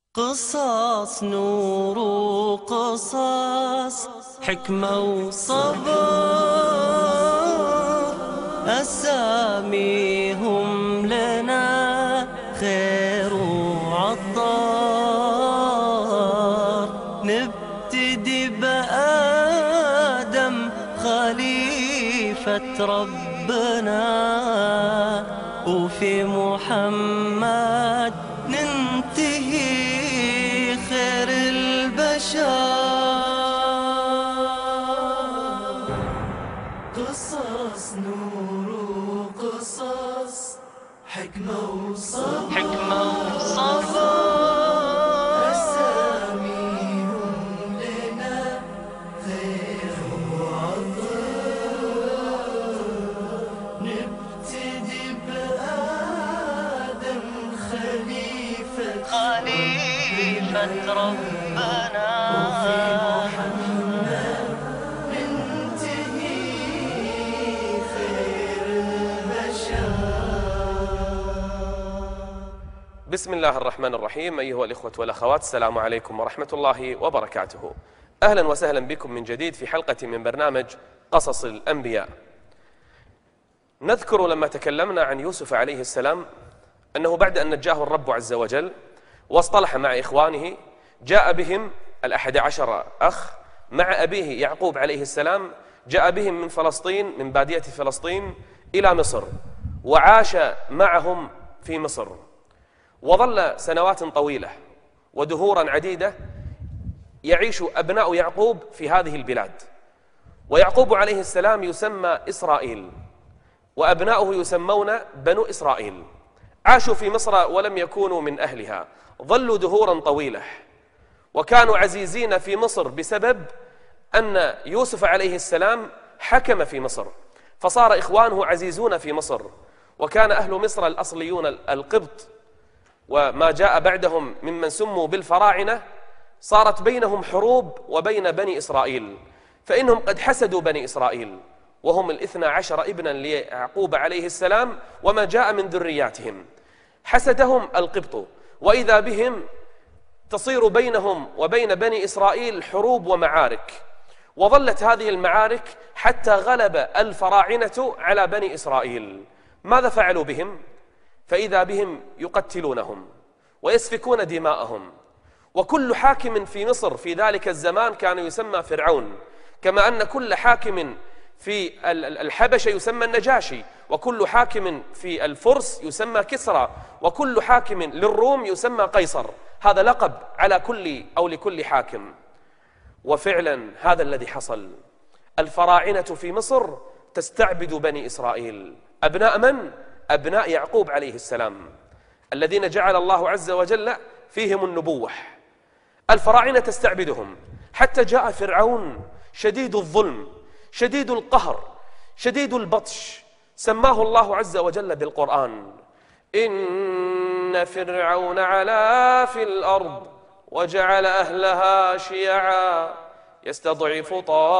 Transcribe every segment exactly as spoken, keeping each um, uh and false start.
قصص نور وقصص حكمة وصبر، أساميهم لنا خير وعطار. نبتدي بآدم خليفة ربنا، وفي محمد ننتهي خير البشر. قصص نور وقصص حكمة وصبر، حكمة وصبر، أساميهم لنا خير وعطر. نبتدي بآدم خليفة خليفة ربنا، وفي محمد ننتهي خير البشر. بسم الله الرحمن الرحيم. أيها الإخوة والأخوات، السلام عليكم ورحمة الله وبركاته. أهلا وسهلا بكم من جديد في حلقة من برنامج قصص الأنبياء. نذكر لما تكلمنا عن يوسف عليه السلام أنه بعد أن نجاه الرب عز وجل واصطلح مع إخوانه، جاء بهم الأحد عشر أخ مع أبيه يعقوب عليه السلام، جاء بهم من فلسطين، من بادية فلسطين إلى مصر، وعاش معهم في مصر، وظل سنوات طويلة ودهورا عديدة يعيش أبناء يعقوب في هذه البلاد. ويعقوب عليه السلام يسمى إسرائيل، وأبناؤه يسمون بنو إسرائيل. عاشوا في مصر ولم يكونوا من أهلها، ظلوا دهورا طويلة، وكانوا عزيزين في مصر بسبب أن يوسف عليه السلام حكم في مصر، فصار إخوانه عزيزون في مصر. وكان أهل مصر الأصليون القبط، وما جاء بعدهم ممن سموا بالفراعنة، صارت بينهم حروب وبين بني إسرائيل، فإنهم قد حسدوا بني إسرائيل، وهم الاثنى عشر ابنا ليعقوب عليه السلام وما جاء من ذرياتهم. حسدهم القبط، وإذا بهم تصير بينهم وبين بني إسرائيل حروب ومعارك. وظلت هذه المعارك حتى غلب الفراعنة على بني إسرائيل. ماذا فعلوا بهم؟ فإذا بهم يقتلونهم ويسفكون دماءهم. وكل حاكم في مصر في ذلك الزمان كان يسمى فرعون، كما أن كل حاكم في الحبشة يسمى النجاشي، وكل حاكم في الفرس يسمى كسرى، وكل حاكم للروم يسمى قيصر. هذا لقب على كل أو لكل حاكم. وفعلا هذا الذي حصل. الفراعنة في مصر تستعبد بني إسرائيل. أبناء من؟ أبناء يعقوب عليه السلام، الذين جعل الله عز وجل فيهم النبوة. الفراعنة تستعبدهم حتى جاء فرعون شديد الظلم، شديد القهر، شديد البطش، سماه الله عز وجل بالقرآن: إن فرعون علا في الأرض وجعل أهلها شيعا يستضعف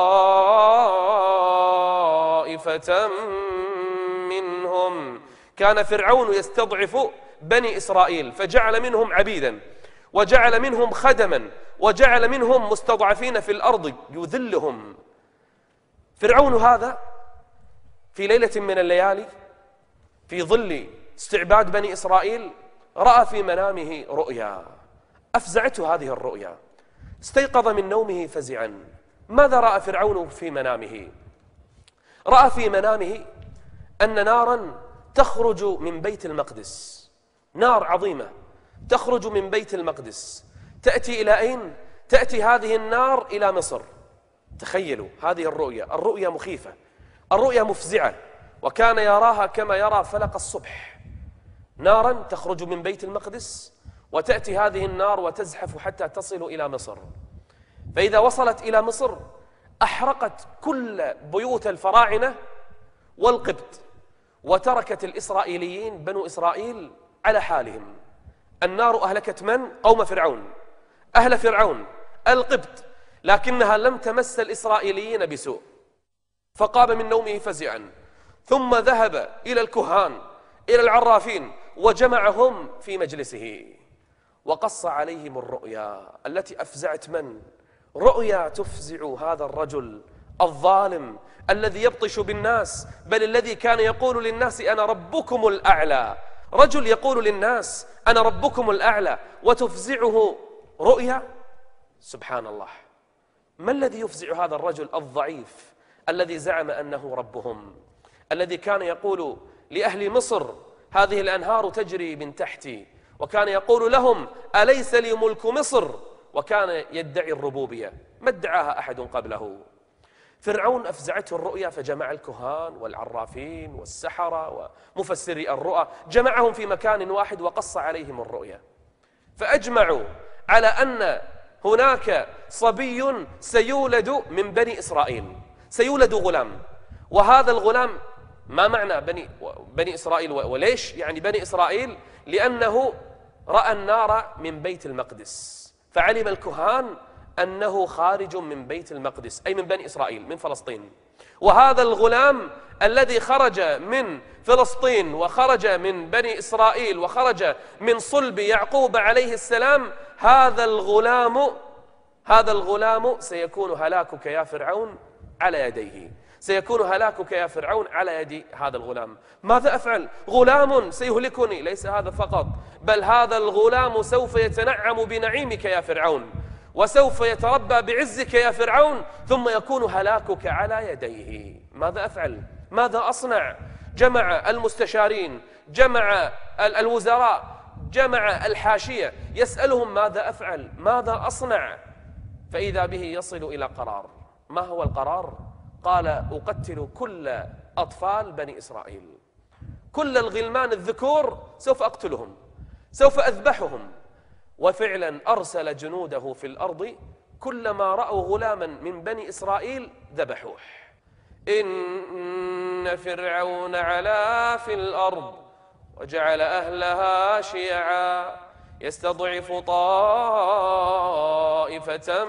طائفة منهم. كان فرعون يستضعف بني إسرائيل، فجعل منهم عبيدا، وجعل منهم خدما، وجعل منهم مستضعفين في الأرض يذلهم. فرعون هذا في ليلة من الليالي في ظل استعباد بني إسرائيل رأى في منامه رؤيا أفزعته. هذه الرؤيا استيقظ من نومه فزعا. ماذا رأى فرعون في منامه؟ رأى في منامه أن نارا تخرج من بيت المقدس، نار عظيمة تخرج من بيت المقدس. تأتي إلى أين؟ تأتي هذه النار إلى مصر. تخيلوا هذه الرؤيا، الرؤيا مخيفة، الرؤيا مفزعة، وكان يراها كما يرى فلق الصبح. نارا تخرج من بيت المقدس، وتأتي هذه النار وتزحف حتى تصل إلى مصر. فإذا وصلت إلى مصر أحرقت كل بيوت الفراعنة والقبط، وتركت الإسرائيليين بنو إسرائيل على حالهم. النار أهلكت من؟ قوم فرعون، أهل فرعون القبط، لكنها لم تمس الإسرائيليين بسوء. فقام من نومه فزعا، ثم ذهب إلى الكهان، إلى العرافين، وجمعهم في مجلسه، وقص عليهم الرؤيا التي أفزعت من؟ رؤيا تفزع هذا الرجل الظالم الذي يبطش بالناس، بل الذي كان يقول للناس أنا ربكم الأعلى. رجل يقول للناس أنا ربكم الأعلى وتفزعه رؤيا. سبحان الله. ما الذي يفزع هذا الرجل الضعيف الذي زعم أنه ربهم، الذي كان يقول لأهل مصر هذه الأنهار تجري من تحتي، وكان يقول لهم أليس لي ملك مصر، وكان يدعي الربوبية؟ ما ادعاها أحد قبله. فرعون أفزعته الرؤيا فجمع الكهان والعرافين والسحرة ومفسري الرؤى، جمعهم في مكان واحد وقص عليهم الرؤيا، فأجمعوا على أن هناك صبي سيولد من بني إسرائيل، سيولد غلام، وهذا الغلام ما معنى بني, بني إسرائيل وليش يعني بني إسرائيل؟ لأنه رأى النار من بيت المقدس، فعلم الكهان أنه خارج من بيت المقدس أي من بني إسرائيل من فلسطين. وهذا الغلام الذي خرج من فلسطين وخرج من بني إسرائيل وخرج من صلب يعقوب عليه السلام، هذا الغلام هذا الغلام سيكون هلاكك يا فرعون على يديه، سيكون هلاكك يا فرعون على يد هذا الغلام. ماذا أفعل؟ غلام سيهلكني، ليس هذا فقط، بل هذا الغلام سوف يتنعم بنعيمك يا فرعون، وسوف يتربى بعزك يا فرعون، ثم يكون هلاكك على يديه. ماذا أفعل؟ ماذا أصنع؟ جمع المستشارين، جمع الوزراء، جمع الحاشية، يسألهم ماذا أفعل؟ ماذا أصنع؟ فإذا به يصل إلى قرار. ما هو القرار؟ قال أقتل كل أطفال بني إسرائيل، كل الغلمان الذكور سوف أقتلهم، سوف أذبحهم. وفعلا أرسل جنوده في الأرض، كلما رأوا غلاما من بني إسرائيل ذبحوه. إن فرعون علا في الأرض وجعل أهلها شيعا يستضعف طائفة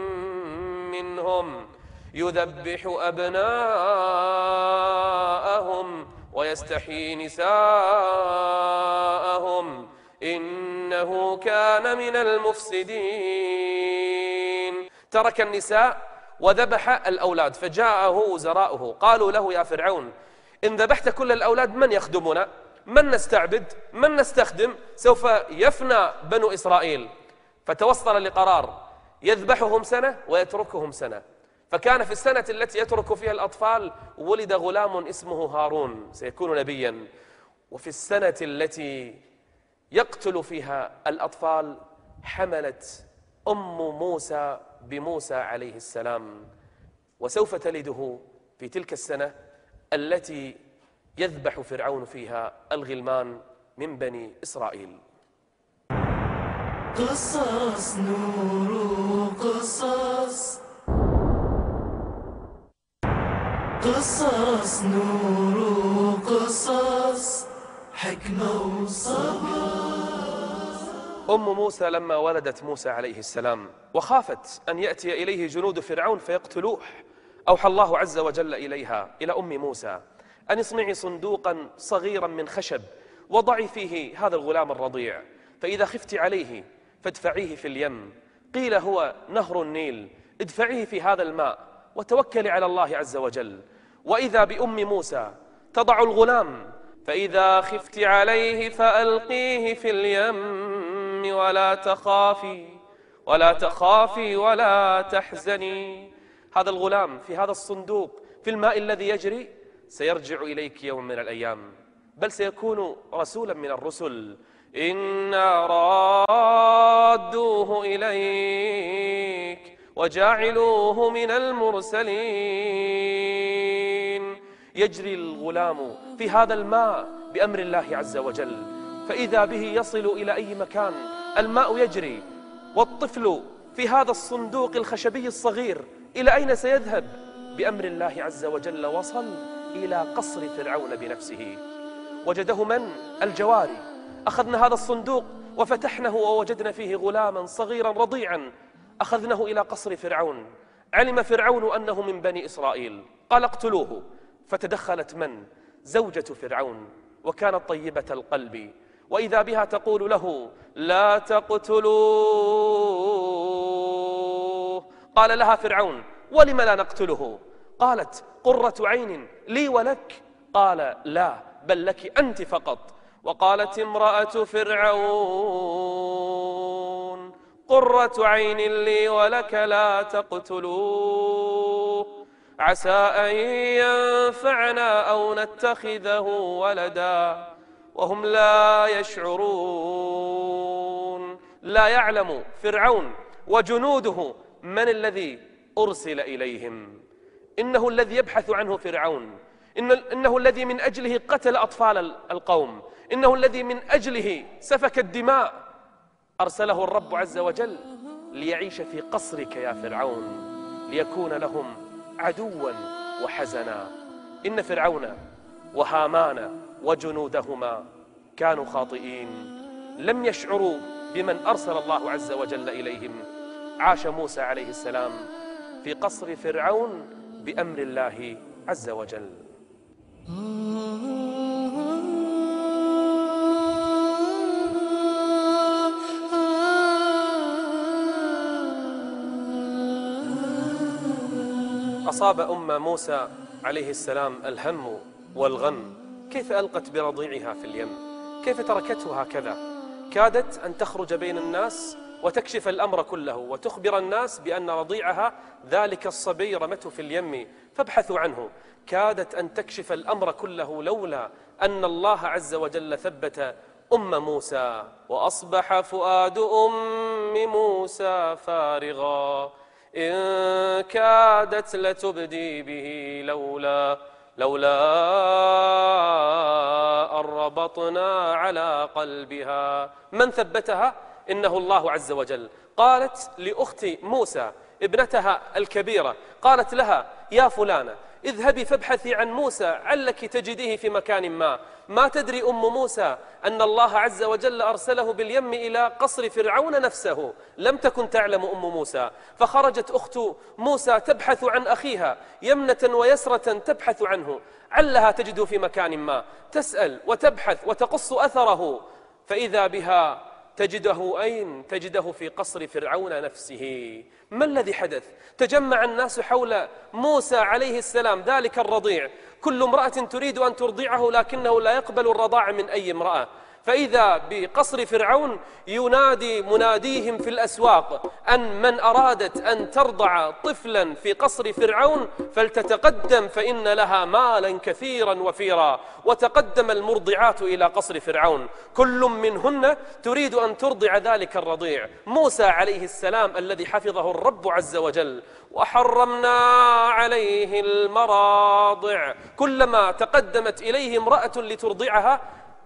منهم يذبح أبناءهم ويستحيي نساءهم إنه كان من المفسدين. ترك النساء وذبح الأولاد، فجاءه وزراؤه قالوا له يا فرعون إن ذبحت كل الأولاد من يخدمنا؟ من نستعبد؟ من نستخدم؟ سوف يفنى بنو إسرائيل. فتوصل لقرار يذبحهم سنة ويتركهم سنة. فكان في السنة التي يترك فيها الأطفال ولد غلام اسمه هارون سيكون نبيا، وفي السنة التي يقتل فيها الأطفال حملت أم موسى بموسى عليه السلام، وسوف تلده في تلك السنة التي يذبح فرعون فيها الغلمان من بني إسرائيل. قصص نور قصص، قصص نور قصص، حكمة وصبر. أم موسى لما ولدت موسى عليه السلام وخافت أن يأتي إليه جنود فرعون فيقتلوه، أوحى الله عز وجل إليها إلى أم موسى أن اصنعي صندوقا صغيرا من خشب وضعي فيه هذا الغلام الرضيع، فإذا خفت عليه فادفعيه في اليم، قيل هو نهر النيل، ادفعيه في هذا الماء وتوكلي على الله عز وجل. وإذا بأم موسى تضع الغلام، فإذا خفت عليه فألقيه في اليم ولا تخافي ولا تخافي ولا تحزني. هذا الغلام في هذا الصندوق في الماء الذي يجري سيرجع إليك يوم من الأيام، بل سيكون رسولا من الرسل. إنا رادوه إليك وجاعلوه من المرسلين. يجري الغلام في هذا الماء بأمر الله عز وجل، فإذا به يصل إلى أي مكان، الماء يجري، والطفل في هذا الصندوق الخشبي الصغير إلى أين سيذهب؟ بأمر الله عز وجل وصل إلى قصر فرعون بنفسه. وجده من؟ الجواري. أخذنا هذا الصندوق وفتحناه ووجدنا فيه غلاما صغيرا رضيعا، أخذناه إلى قصر فرعون. علم فرعون أنه من بني إسرائيل، قال اقتلوه. فتدخلت من؟ زوجة فرعون، وكانت طيبة القلب وإذا بها تقول له لا تقتلوه. قال لها فرعون ولم لا نقتله؟ قالت قرة عين لي ولك. قال لا بل لك أنت فقط. وقالت امرأة فرعون قرة عين لي ولك لا تقتلوه عسى أن ينفعنا أو نتخذه ولدا وهم لا يشعرون. لا يعلم فرعون وجنوده من الذي أرسل إليهم. إنه الذي يبحث عنه فرعون، إن إنه الذي من أجله قتل أطفال القوم، إنه الذي من أجله سفك الدماء. أرسله الرب عز وجل ليعيش في قصرك يا فرعون، ليكون لهم عدوا وحزنا. إن فرعون وهامان وجنودهما كانوا خاطئين، لم يشعروا بمن أرسل الله عز وجل إليهم. عاش موسى عليه السلام في قصر فرعون بأمر الله عز وجل. أصاب أم موسى عليه السلام الهم والغم. كيف ألقت برضيعها في اليم؟ كيف تركته هكذا؟ كادت أن تخرج بين الناس وتكشف الأمر كله وتخبر الناس بأن رضيعها ذلك الصبي رمته في اليم فابحثوا عنه. كادت أن تكشف الأمر كله لولا أن الله عز وجل ثبت أم موسى. وأصبح فؤاد أم موسى فارغا إن كادت لتبدي به لولا لولا أن ربطنا على قلبها. من ثبتها؟ إنه الله عز وجل. قالت لأخت موسى ابنتها الكبيرة، قالت لها يا فلانة اذهبي فابحثي عن موسى علك تجديه في مكان ما. ما تدري أم موسى أن الله عز وجل أرسله باليم إلى قصر فرعون نفسه، لم تكن تعلم أم موسى. فخرجت أخت موسى تبحث عن أخيها يمنة ويسرة، تبحث عنه علها تجده في مكان ما، تسأل وتبحث وتقص أثره، فإذا بها تجده أين؟ تجده في قصر فرعون نفسه. ما الذي حدث؟ تجمع الناس حول موسى عليه السلام ذلك الرضيع، كل امرأة تريد أن ترضعه لكنه لا يقبل الرضاع من أي امرأة. فإذا بقصر فرعون ينادي مناديهم في الأسواق أن من أرادت أن ترضع طفلا في قصر فرعون فلتتقدم فإن لها مالا كثيرا وفيرا. وتقدم المرضعات إلى قصر فرعون، كل منهن تريد أن ترضع ذلك الرضيع موسى عليه السلام الذي حفظه الرب عز وجل. وحرمنا عليه المراضع، كلما تقدمت إليه امرأة لترضعها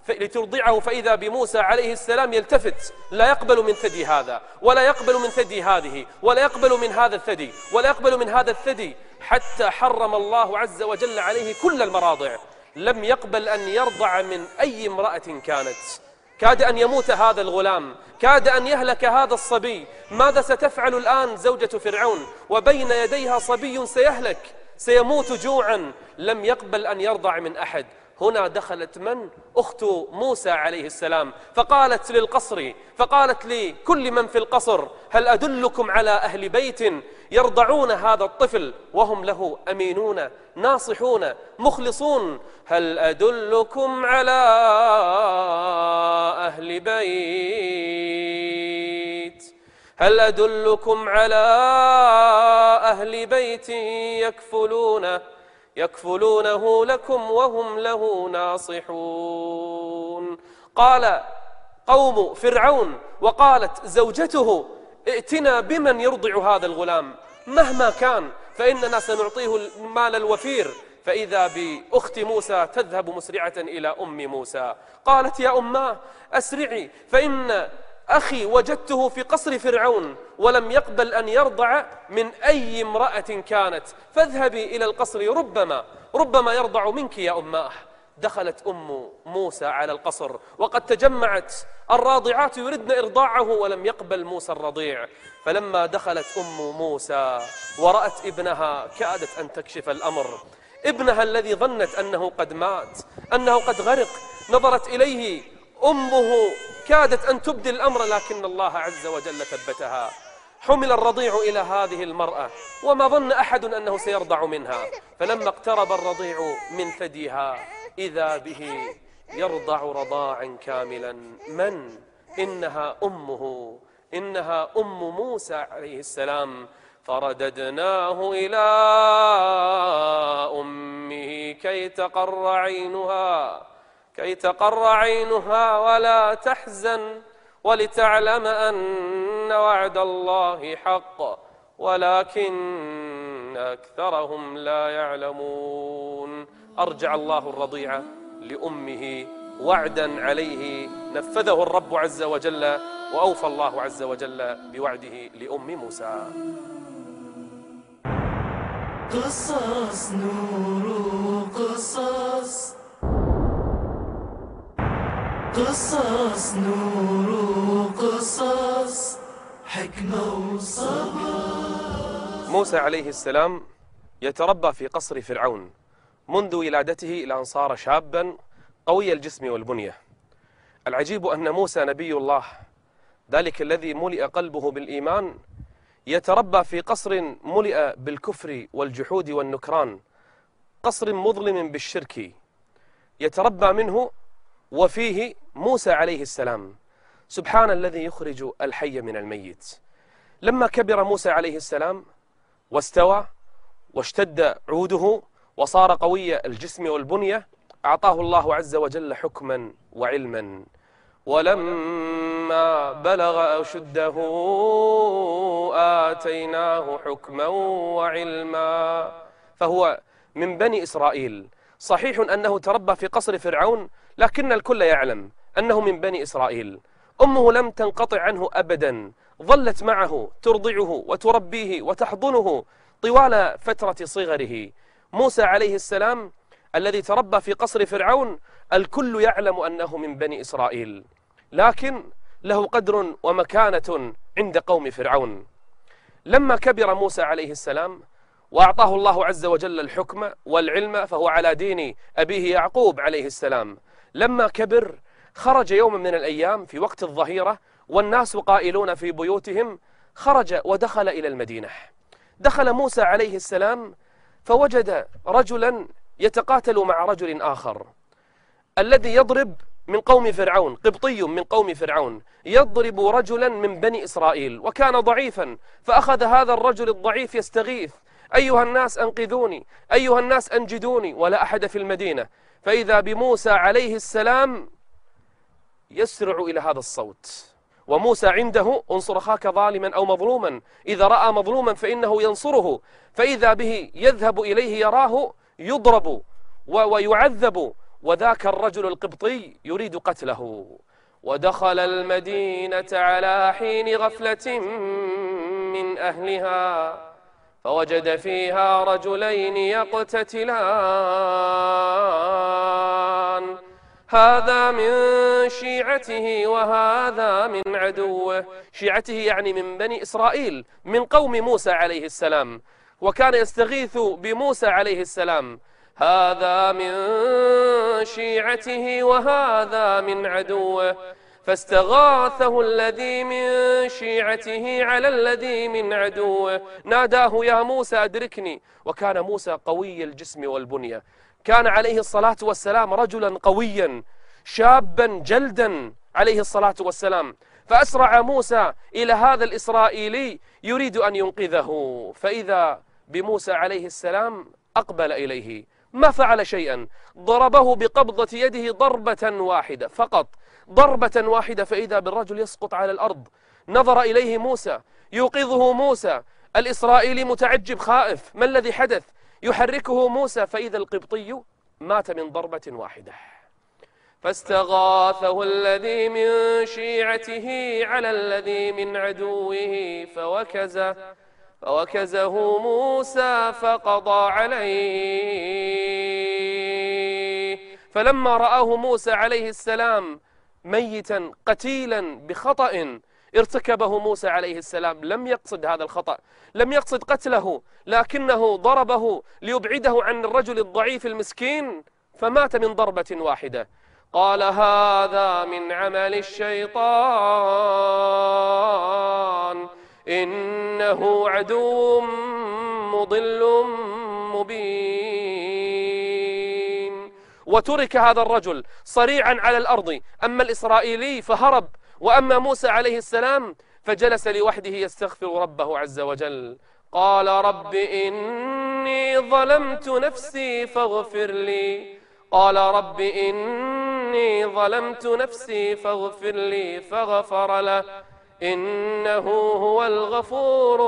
لترضعه فإذا بموسى عليه السلام يلتفت، لا يقبل من ثدي هذا ولا يقبل من ثدي هذه ولا يقبل من هذا الثدي ولا يقبل من هذا الثدي، حتى حرم الله عز وجل عليه كل المراضع. لم يقبل أن يرضع من أي امرأة كانت. كاد أن يموت هذا الغلام، كاد أن يهلك هذا الصبي. ماذا ستفعل الآن زوجة فرعون وبين يديها صبي سيهلك سيموت جوعا؟ لم يقبل أن يرضع من أحد. هنا دخلت من؟ أخت موسى عليه السلام، فقالت للقصر فقالت لكل من في القصر هل أدلكم على أهل بيت يرضعون هذا الطفل وهم له أمينون ناصحون مخلصون؟ هل أدلكم على أهل بيت هل أدلكم على أهل بيت يكفلونه يكفلونه لكم وهم له ناصحون؟ قال قوم فرعون وقالت زوجته ائتنا بمن يرضع هذا الغلام مهما كان فإننا سنعطيه المال الوفير. فإذا بأخت موسى تذهب مسرعة إلى أم موسى، قالت يا أماه أسرعي فإن أخي وجدته في قصر فرعون ولم يقبل أن يرضع من أي امرأة كانت، فاذهبي إلى القصر ربما ربما يرضع منك يا أماه. دخلت أم موسى على القصر وقد تجمعت الراضعات يردن إرضاعه ولم يقبل موسى الرضيع. فلما دخلت أم موسى ورأت ابنها كادت أن تكشف الأمر. ابنها الذي ظنت أنه قد مات أنه قد غرق، نظرت إليه أمه كادت أن تبدي الأمر لكن الله عز وجل ثبتها. حمل الرضيع إلى هذه المرأة وما ظن أحد أنه سيرضع منها، فلما اقترب الرضيع من ثديها إذا به يرضع رضاعا كاملا. من؟ إنها أمه، إنها أم موسى عليه السلام. فرددناه إلى أمه كي تقر عينها كي تقر عينها ولا تحزن ولتعلم أن وعد الله حق ولكن أكثرهم لا يعلمون. أرجع الله الرضيع لأمه وعدا عليه نفذه الرب عز وجل، وأوفى الله عز وجل بوعده لأم موسى. قصص نور قصص قصص نور قصص حكمة وصبر. موسى عليه السلام يتربى في قصر فرعون منذ ولادته إلى أن صار شابا قوي الجسم والبنية. العجيب أن موسى نبي الله، ذلك الذي ملئ قلبه بالإيمان، يتربى في قصر ملئ بالكفر والجحود والنكران، قصر مظلم بالشرك يتربى منه وفيه موسى عليه السلام. سبحان الذي يخرج الحي من الميت. لما كبر موسى عليه السلام واستوى واشتد عوده وصار قوي الجسم والبنية، أعطاه الله عز وجل حكما وعلما. ولما بلغ أشده آتيناه حكما وعلما. فهو من بني إسرائيل. صحيح أنه تربى في قصر فرعون، لكن الكل يعلم أنه من بني إسرائيل. أمه لم تنقطع عنه أبدا، ظلت معه ترضعه وتربيه وتحضنه طوال فترة صغره. موسى عليه السلام الذي تربى في قصر فرعون الكل يعلم أنه من بني إسرائيل، لكن له قدر ومكانة عند قوم فرعون. لما كبر موسى عليه السلام وأعطاه الله عز وجل الحكم والعلم، فهو على دين أبيه يعقوب عليه السلام. لما كبر خرج يوم من الأيام في وقت الظهيرة والناس قائلون في بيوتهم، خرج ودخل إلى المدينة. دخل موسى عليه السلام فوجد رجلا يتقاتل مع رجل آخر. الذي يضرب من قوم فرعون، قبطي من قوم فرعون، يضرب رجلا من بني إسرائيل وكان ضعيفا، فأخذ هذا الرجل الضعيف يستغيث: أيها الناس أنقذوني، أيها الناس أنجدوني، ولا أحد في المدينة. فإذا بموسى عليه السلام يسرع إلى هذا الصوت. وموسى عنده انصر أخاك ظالما أو مظلوما، إذا رأى مظلوما فإنه ينصره. فإذا به يذهب إليه يراه يضرب ويعذب، وذاك الرجل القبطي يريد قتله. ودخل المدينة على حين غفلة من أهلها فوجد فيها رجلين يقتتلان، هذا من شيعته وهذا من عدوه. شيعته يعني من بني إسرائيل، من قوم موسى عليه السلام، وكان يستغيث بموسى عليه السلام: هذا من شيعته وهذا من عدوه. فاستغاثه الذي من شيعته على الذي من عدوه، ناداه: يا موسى أدركني. وكان موسى قوي الجسم والبنية، كان عليه الصلاة والسلام رجلا قويا شابا جلدا عليه الصلاة والسلام. فأسرع موسى إلى هذا الإسرائيلي يريد أن ينقذه، فإذا بموسى عليه السلام أقبل إليه، ما فعل شيئا، ضربه بقبضة يده ضربة واحدة فقط، ضربة واحدة، فإذا بالرجل يسقط على الأرض. نظر إليه موسى يوقظه موسى، الإسرائيلي متعجب خائف، ما الذي حدث؟ يحركه موسى، فإذا القبطي مات من ضربة واحدة. فاستغاثه الذي من شيعته على الذي من عدوه فوكزه فوكزه موسى فقضى عليه. فلما رآه موسى عليه السلام ميتا قتيلا بخطأ ارتكبه موسى عليه السلام، لم يقصد هذا الخطأ، لم يقصد قتله، لكنه ضربه ليبعده عن الرجل الضعيف المسكين، فمات من ضربة واحدة. قال هذا من عمل الشيطان إنه عدو مضل مبين. وترك هذا الرجل صريعا على الأرض. أما الإسرائيلي فهرب، وأما موسى عليه السلام فجلس لوحده يستغفر ربه عز وجل. قال رب إني ظلمت نفسي فاغفر لي قال رب إني ظلمت نفسي فاغفر لي فغفر له إنه هو الغفور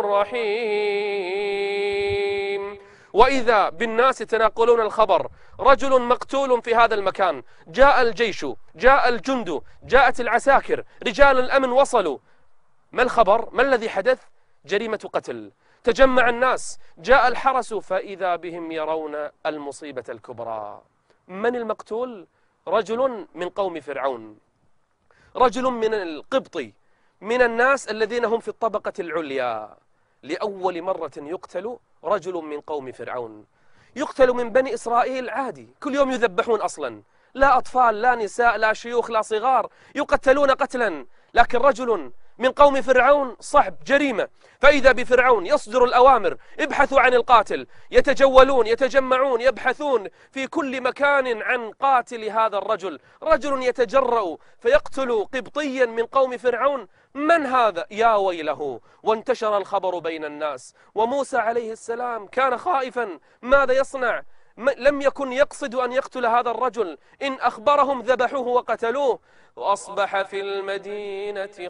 الرحيم. وإذا بالناس يتناقلون الخبر، رجل مقتول في هذا المكان، جاء الجيش، جاء الجند، جاءت العساكر، رجال الأمن وصلوا. ما الخبر؟ ما الذي حدث؟ جريمة قتل. تجمع الناس، جاء الحرس، فإذا بهم يرون المصيبة الكبرى. من المقتول؟ رجل من قوم فرعون، رجل من القبطي، من الناس الذين هم في الطبقة العليا. لأول مرة يقتل رجل من قوم فرعون. يقتل من بني إسرائيل عادي، كل يوم يذبحون أصلا، لا أطفال لا نساء لا شيوخ لا صغار، يقتلون قتلا. لكن رجل من قوم فرعون صعب، جريمة. فإذا بفرعون يصدر الأوامر، ابحثوا عن القاتل، يتجولون يتجمعون يبحثون في كل مكان عن قاتل هذا الرجل. رجل يتجرأ فيقتل قبطيا من قوم فرعون، من هذا؟ يا ويله. وانتشر الخبر بين الناس، وموسى عليه السلام كان خائفا ماذا يصنع؟ لم يكن يقصد أن يقتل هذا الرجل، إن أخبرهم ذبحوه وقتلوه. وأصبح في المدينة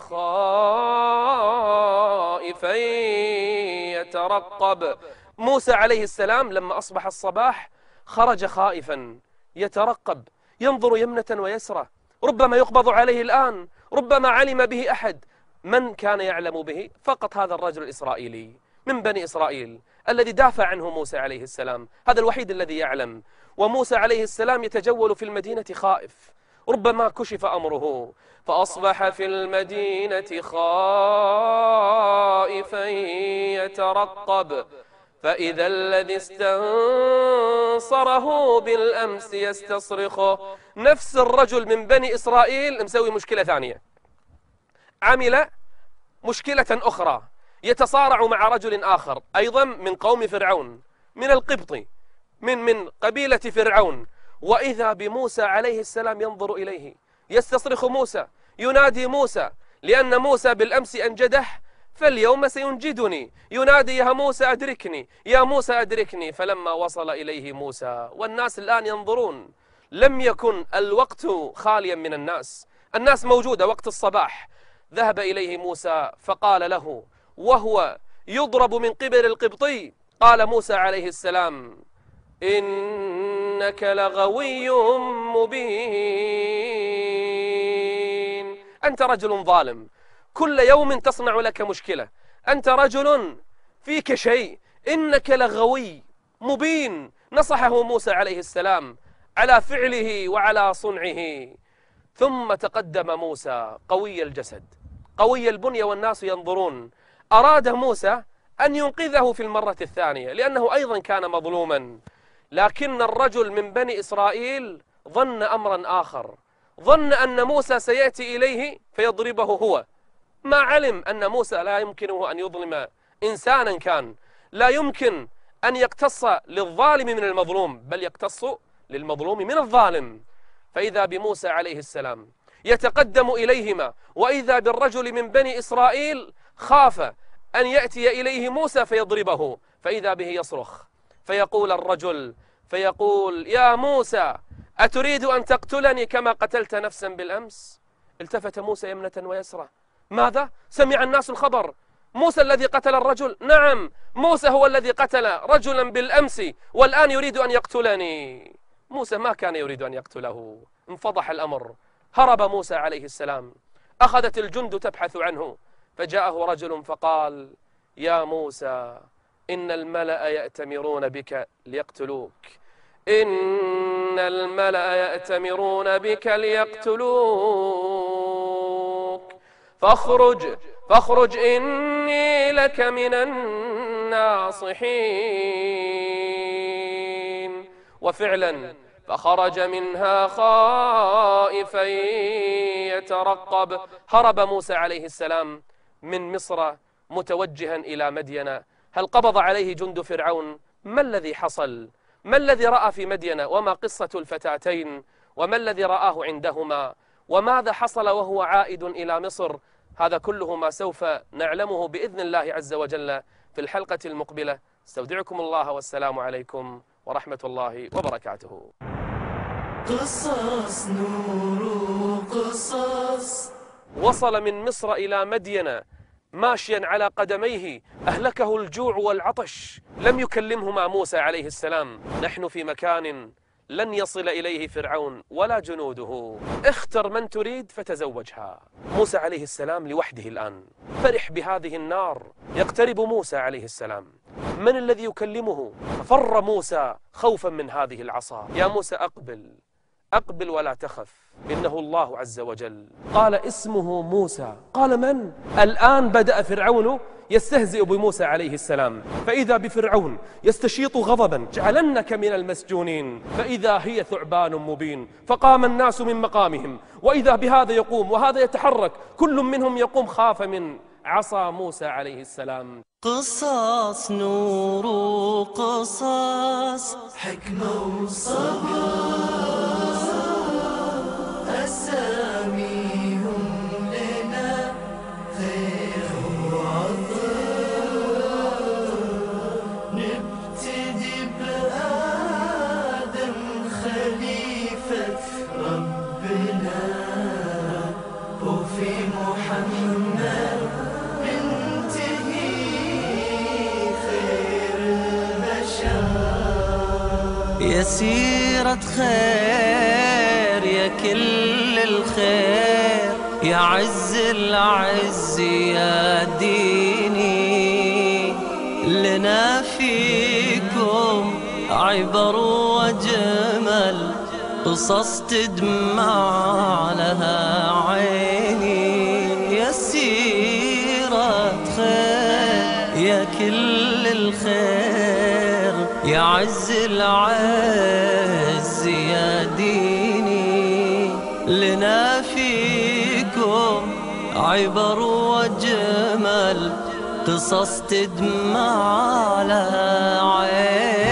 خائفا يترقب. موسى عليه السلام لما أصبح الصباح خرج خائفا يترقب، ينظر يمنة ويسرى، ربما يقبض عليه الآن، ربما علم به أحد. من كان يعلم به؟ فقط هذا الرجل الإسرائيلي من بني إسرائيل الذي دافع عنه موسى عليه السلام، هذا الوحيد الذي يعلم. وموسى عليه السلام يتجول في المدينة خائف، ربما كشف أمره. فأصبح في المدينة خائفا يترقب، فإذا الذي استنصره بالأمس يستصرخه. نفس الرجل من بني إسرائيل مسوي مشكلة ثانية، عمل مشكلة أخرى، يتصارع مع رجل آخر أيضا من قوم فرعون، من القبطي، من من قبيلة فرعون. وإذا بموسى عليه السلام ينظر إليه، يستصرخ موسى، ينادي موسى، لأن موسى بالأمس أنجده فاليوم سينجدني، ينادي يا موسى أدركني، يا موسى أدركني. فلما وصل إليه موسى والناس الآن ينظرون، لم يكن الوقت خاليا من الناس، الناس موجودة وقت الصباح. ذهب إليه موسى فقال له وهو يضرب من قبل القبطي، قال موسى عليه السلام إنك لغوي مبين. أنت رجل ظالم، كل يوم تصنع لك مشكلة، أنت رجل فيك شيء، إنك لغوي مبين. نصحه موسى عليه السلام على فعله وعلى صنعه. ثم تقدم موسى قوي الجسد قوي البنية والناس ينظرون. أراد موسى أن ينقذه في المرة الثانية لأنه أيضا كان مظلوما، لكن الرجل من بني إسرائيل ظن أمرا آخر، ظن أن موسى سيأتي إليه فيضربه هو. ما علم أن موسى لا يمكنه أن يظلم إنسانا كان، لا يمكن أن يقتص للظالم من المظلوم، بل يقتص للمظلوم من الظالم. فإذا بموسى عليه السلام يتقدم إليهما، وإذا بالرجل من بني إسرائيل خاف أن يأتي إليه موسى فيضربه، فإذا به يصرخ فيقول الرجل فيقول يا موسى أتريد أن تقتلني كما قتلت نفسا بالأمس؟ التفت موسى يمنة ويسرى، ماذا؟ سمع الناس الخبر، موسى الذي قتل الرجل؟ نعم، موسى هو الذي قتل رجلا بالأمس والآن يريد أن يقتلني. موسى ما كان يريد أن يقتله، انفضح الأمر. هرب موسى عليه السلام، أخذت الجند تبحث عنه، فجاءه رجل فقال يا موسى إن الملأ يأتمرون بك ليقتلوك، إن الملأ يأتمرون بك ليقتلوك فاخرج فاخرج إني لك من الناصحين. وفعلا فخرج منها خائفا يترقب. هرب موسى عليه السلام من مصر متوجها إلى مدين. هل قبض عليه جند فرعون؟ ما الذي حصل؟ ما الذي رأى في مدين؟ وما قصة الفتاتين؟ وما الذي رآه عندهما؟ وماذا حصل وهو عائد إلى مصر؟ هذا كله ما سوف نعلمه بإذن الله عز وجل في الحلقة المقبلة. استودعكم الله والسلام عليكم ورحمة الله وبركاته. قصص نور قصص. وصل من مصر إلى مدين ماشيا على قدميه، أهلكه الجوع والعطش، لم يكلمهما موسى عليه السلام. نحن في مكان لن يصل إليه فرعون ولا جنوده. اختر من تريد فتزوجها. موسى عليه السلام لوحده الآن، فرح بهذه النار. يقترب موسى عليه السلام، من الذي يكلمه؟ ففر موسى خوفا من هذه العصا. يا موسى أقبل أقبل ولا تخف، إنه الله عز وجل. قال اسمه موسى. قال من؟ الآن بدأ فرعون يستهزئ بموسى عليه السلام، فإذا بفرعون يستشيط غضبا، جعلنك من المسجونين، فإذا هي ثعبان مبين. فقام الناس من مقامهم، وإذا بهذا يقوم وهذا يتحرك، كل منهم يقوم خاف من عصا موسى عليه السلام. قصص نور قصص، حكمة وصبر، أساميهم لنا خير وعطر. نبتدي بآدم خليفة ربنا، وفي محمد يا سيرة خير يا كل الخير، يا عز العز يا ديني. لنا فيكم عبر وجمل، قصص تدمع لها عيني. يا سيرة خير يا كل الخير، يا عز العز يا ديني. لنا فيكم عبر وجمل، قصص تدمع لها عين.